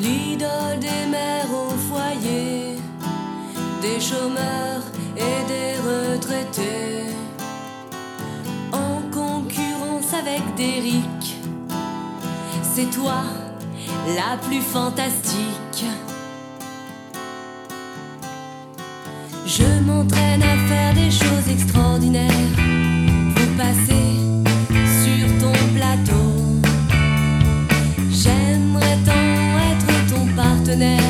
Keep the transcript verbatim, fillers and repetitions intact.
l'idole des mères au foyer, des chômeurs et des retraités, en concurrence avec des rics. C'est toi la plus fantastique. Je m'entraîne à faire des choses extraordinaires pour passer sur ton plateau. J'aimerais tant être ton partenaire.